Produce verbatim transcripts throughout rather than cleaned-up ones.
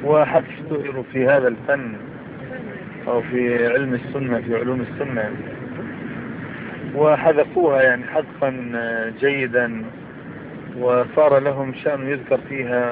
وحتى اشتهروا في هذا الفن أو في علم السنة، في علوم السنة، وحذفوها يعني حذفا جيدا، وصار لهم شأن يذكر فيها.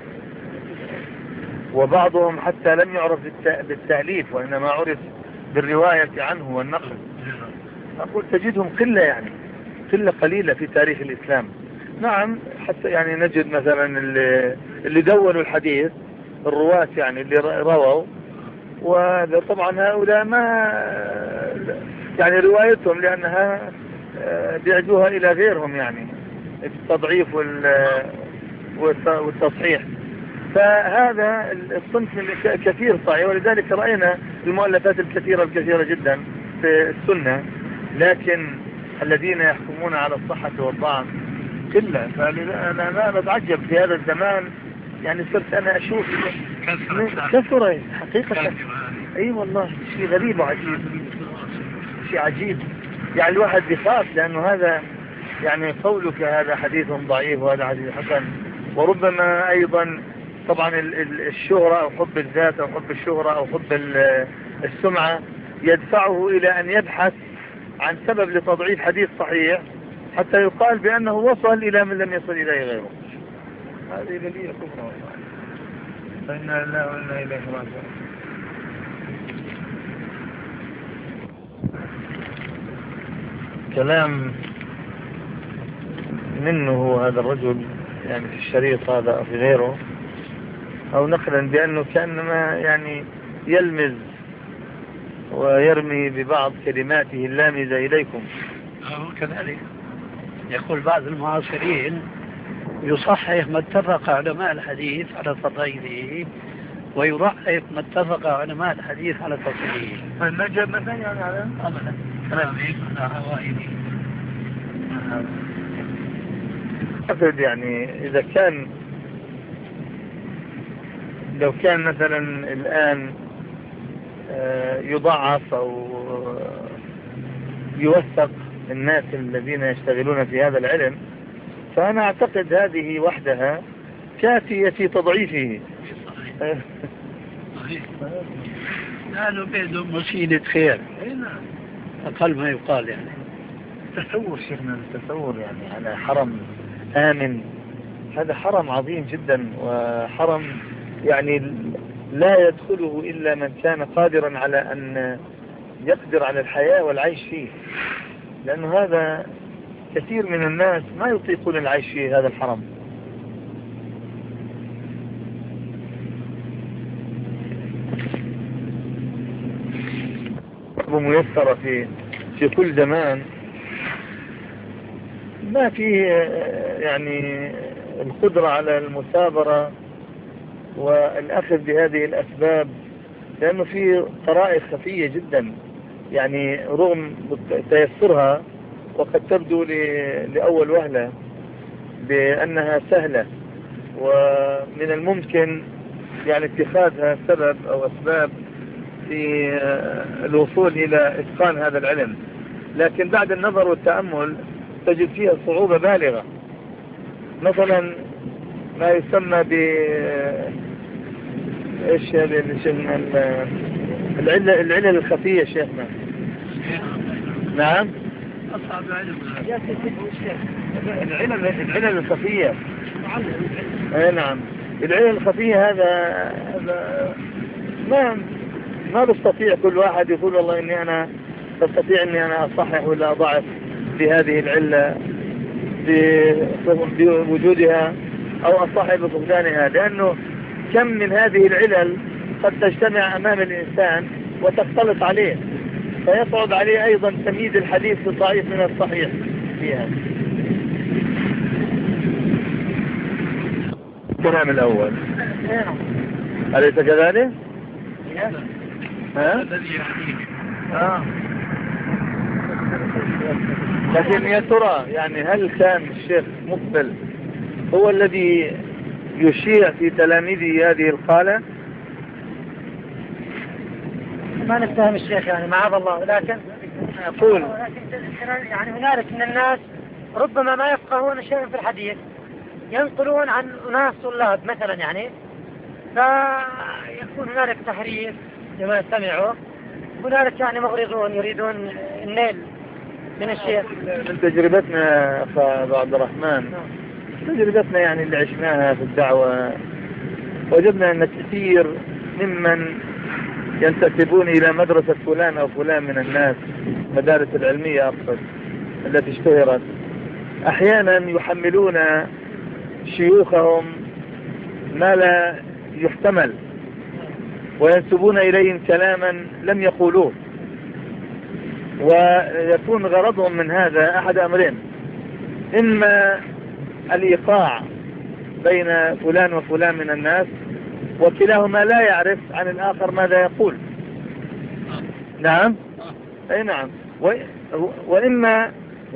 وبعضهم حتى لم يعرف بالتأليف، وإنما عرف بالرواية عنه والنقل. أقول تجدهم قلة، يعني قلة قليلة في تاريخ الإسلام. نعم، حتى يعني نجد مثلا اللي, اللي دونوا الحديث، الرواة يعني اللي رووا، وطبعا هؤلاء ما يعني روايتهم لأنها بيعدوها إلى غيرهم، يعني التضعيف والتصحيح. فهذا الصنف كثير صحيح، ولذلك رأينا المؤلفات الكثيرة الكثيرة جدا في السنة، لكن الذين يحكمون على الصحة والضعف قلة. فأنا لا أتعجب في هذا الزمان، يعني صرت أنا أشوف كثرة حقيقة. أي والله شيء غريب وعجيب، شيء عجيب. يعني الواحد بخاف، لأنه هذا يعني قولك هذا حديث ضعيف وهذا حديث حسن. وربما أيضا طبعا الشهرة أو حب الذات أو حب الشهرة أو حب السمعة يدفعه إلى أن يبحث عن سبب لتضعيف حديث صحيح، حتى يقال بأنه وصل إلى من لم يصل إليه غيره. هذه بلية كفرة والله. فإنا لا وإنا إليه راجعون. كلام منه هذا الرجل يعني في الشريط هذا أو في غيره، أو نقلا بأنه كأنما يعني يلمز ويرمي ببعض كلماته اللامزة إليكم. هو كذلك يقول بعض المعاصرين يصحح ما اتفق علماء الحديث على تضعيفه، ويضعف ما اتفق علماء الحديث على تصحيحه. فالنجم مثلا يعني على أبدا كلامي على هوائدي. أعتقد يعني إذا كان لو كان مثلا الآن يضعف أو يوثق الناس الذين يشتغلون في هذا العلم، فأنا أعتقد هذه وحدها كافية في تضعيفه. صحيح صحيح. لأنه بيدهم وسيلة خير، أقل ما يقال. يعني تصور شيخنا، التصور يعني على حرم آمن، هذا حرم عظيم جدا، وحرم يعني لا يدخله إلا من كان قادرا على أن يقدر على الحياة والعيش فيه، لأنه هذا كثير من الناس ما يطيقون العيش في هذا الحرم. ميسرة في في كل زمان، ما فيه يعني القدرة على المثابرة والأخذ بهذه الأسباب، لأنه في طرائق خفية جدا، يعني رغم تيسرها وقد تبدو لأول وهلة بأنها سهلة، ومن الممكن يعني اتخاذها سبب أو أسباب في الوصول إلى إتقان هذا العلم، لكن بعد النظر والتأمل تجد فيها صعوبة بالغة. مثلا ما يسمى ب ايش العلة العلل الخفية شيخنا. نعم أصعب علم العلل العلل الخفية. اي نعم، العلل الخفية هذا هذا ما ما بستطيع كل واحد يقول والله اني انا استطيع اني انا اصحح ولا اضعف بهذه العلة بوجودها او اصحح بفقدانها، لانه كم من هذه العلل قد تجتمع امام الانسان وتختلط عليه، فيصعب عليه ايضا تمييز الحديث الضعيف من الصحيح فيها. الكلام الاول أليس كذلك؟ ها؟ آه. لكن يا ترى يعني هل كان الشيخ مقبل هو الذي يشيع في تلاميذه هذه القالة؟ ما نتهم الشيخ يعني معاذ الله، لكن أقول يعني هنالك من الناس ربما ما يفقهون شيئا في الحديث، ينقلون عن ناس طلاب مثلا يعني فيكون هنالك تحريف لما سمعوا، هنالك يعني مغرضون يريدون النيل من الشيخ. من تجربتنا أخ أبو عبد الرحمن، تجربتنا يعني اللي عشناها في الدعوة، وجدنا أن كثير ممن ينتسبون إلى مدرسة فلان أو فلان من الناس، مدارس العلمية أقصد التي اشتهرت، أحيانا يحملون شيوخهم ما لا يحتمل، وينسبون إليهم كلاما لم يقولوه، ويكون غرضهم من هذا أحد أمرين: إما الإيقاع بين فلان وفلان من الناس، وكلاهما لا يعرف عن الآخر ماذا يقول. نعم، أي نعم. وإما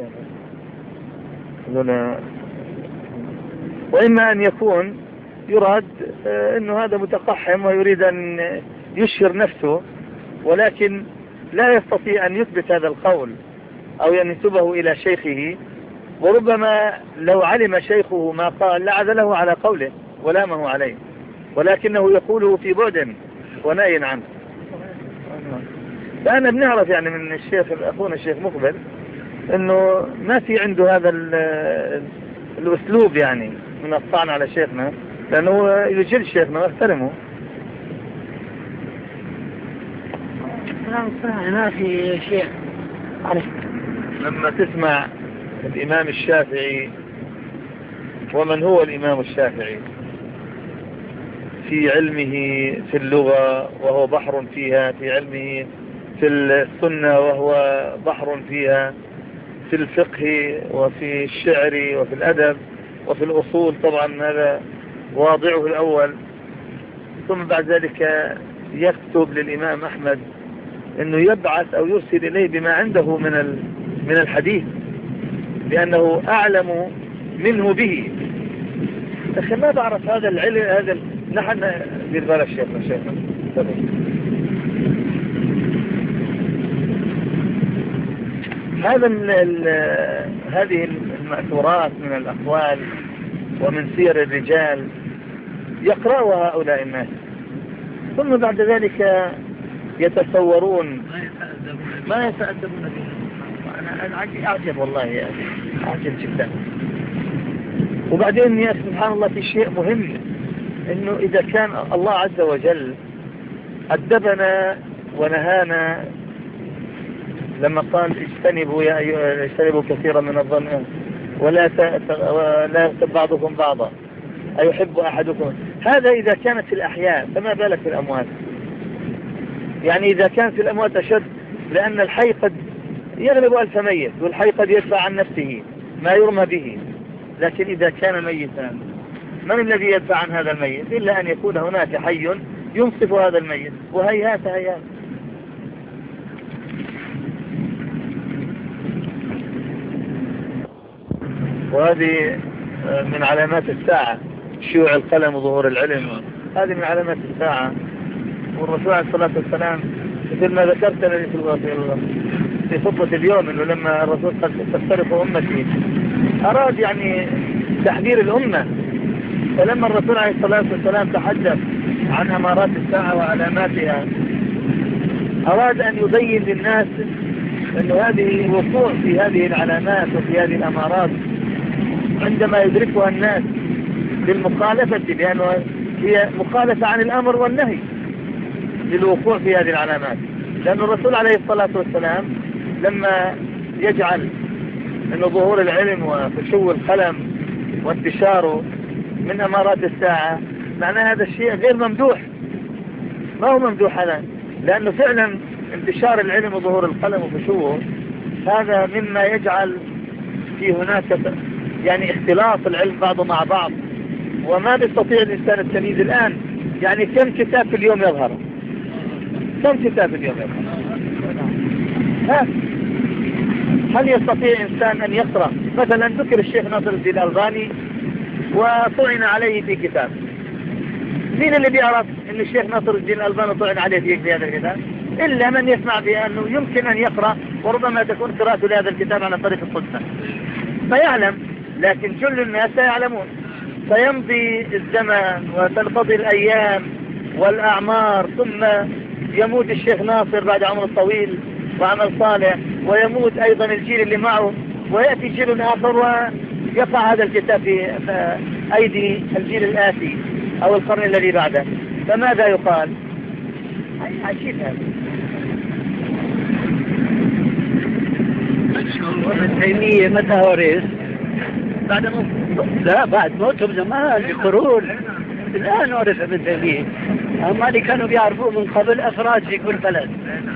وإما أن يكون يراد أنه هذا متقحم ويريد أن يشهر نفسه، ولكن لا يستطيع أن يثبت هذا القول أو ينسبه إلى شيخه، وربما لو علم شيخه ما قال لعزله على قوله ولامه عليه، ولكنه يقوله في بعد ونأي عنه. فأنا بنعرف يعني من الشيخ أخونا الشيخ مقبل أنه ما في عنده هذا الأسلوب يعني من الطعن على شيخنا، لأنه يجل شيخنا واحترمه. ما في شيء. لما تسمع الإمام الشافعي، ومن هو الإمام الشافعي في علمه في اللغة وهو بحر فيها، في علمه في السنة وهو بحر فيها، في الفقه وفي الشعر وفي الأدب وفي الأصول، طبعا هذا واضعه الأول. ثم بعد ذلك يكتب للإمام أحمد أنه يبعث أو يرسل إليه بما عنده من من الحديث، لأنه أعلم منه به. أخي ما بعرف هذا العلم، هذا نحن دير بالك شيخنا شيخنا هذا ال ال هذه المأثورات من الأقوال ومن سير الرجال يقرأها هؤلاء الناس، ثم بعد ذلك يتصورون ما يتأدبون به. أنا أعجب والله يعني، أعجب جدا. وبعدين يا سبحان الله في شيء مهم، إنه إذا كان الله عز وجل أدبنا ونهانا لما قال اجتنبوا يا أيها اجتنبوا كثيرا من الظن ولا ولا يغتب بعضكم بعضا أيحب أحدكم، هذا إذا كانت في الأحياء، فما بالك في الأموات؟ يعني إذا كان في الأموات أشد، لأن الحي قد يغلب ألف ميت، والحي قد يدفع عن نفسه ما يرمى به. لكن إذا كان ميتا، من الذي يدفع عن هذا الميت إلا أن يكون هناك حي ينصف هذا الميت، وهيهات هيهات. وهذه من علامات الساعة، شيوع القلم وظهور العلم، هذه من علامات الساعة. والرسول عليه الصلاة والسلام مثل ما ذكرت لي في خطبة اليوم، انه لما الرسول قد تفترق امتي اراد يعني تحذير الامة، فلما الرسول عليه الصلاة والسلام تحدث عن امارات الساعة وعلاماتها، اراد ان يبين للناس انه هذه وقوع في هذه العلامات وفي هذه الامارات عندما يدركها الناس للمخالفة، لأنه هي مخالفة عن الأمر والنهي للوقوع في هذه العلامات. لأن الرسول عليه الصلاة والسلام لما يجعل أن ظهور العلم وفشو القلم وانتشاره من أمارات الساعة، معناه هذا الشيء غير ممدوح، ما هو ممدوح هذا، لأنه فعلا انتشار العلم وظهور القلم وفشوه هذا مما يجعل في هناك يعني اختلاط العلم بعضه مع بعض، وما بيستطيع الإنسان التمييز الآن. يعني كم كتاب في اليوم يظهر؟ كم كتاب في اليوم يظهر؟ ها؟ هل يستطيع إنسان أن يقرأ مثلا ذكر الشيخ ناصر الدين الألباني وطعن عليه في كتاب؟ مين اللي بيعرف أن الشيخ ناصر الدين الألباني طعن عليه في هذا الكتاب؟ إلا من يسمع بأنه يمكن أن يقرأ، وربما تكون قراءته لهذا الكتاب على طريق الصدفة فيعلم، لكن كل الناس لا يعلمون. فيمضي الزمن وتنقضي الأيام والأعمار، ثم يموت الشيخ ناصر بعد عمر طويل وعمل صالح، ويموت أيضا الجيل اللي معه، ويأتي جيل آخر ويقع هذا الكتاب في أيدي الجيل الآتي أو القرن الذي بعده. فماذا يقال؟ عجيب هذا. ابن تيمية متى ورث؟ بعد موت لا بعد موته بزمان بقرون. الآن ورث ابن تيمية، أما اللي كانوا بيعرفوه من قبل أفراد في كل بلد.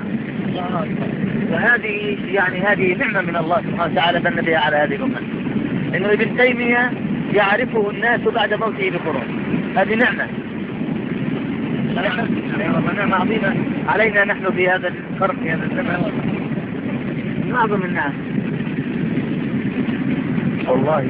وهذه يعني هذه نعمة من الله سبحانه وتعالى من بها على هذه الأمة، إنه ابن تيمية يعرفه الناس بعد موته بقرون. هذه نعمة، نعمة عظيمة علينا نحن في هذا القرن، في هذا الزمن، من أعظم الناس والله.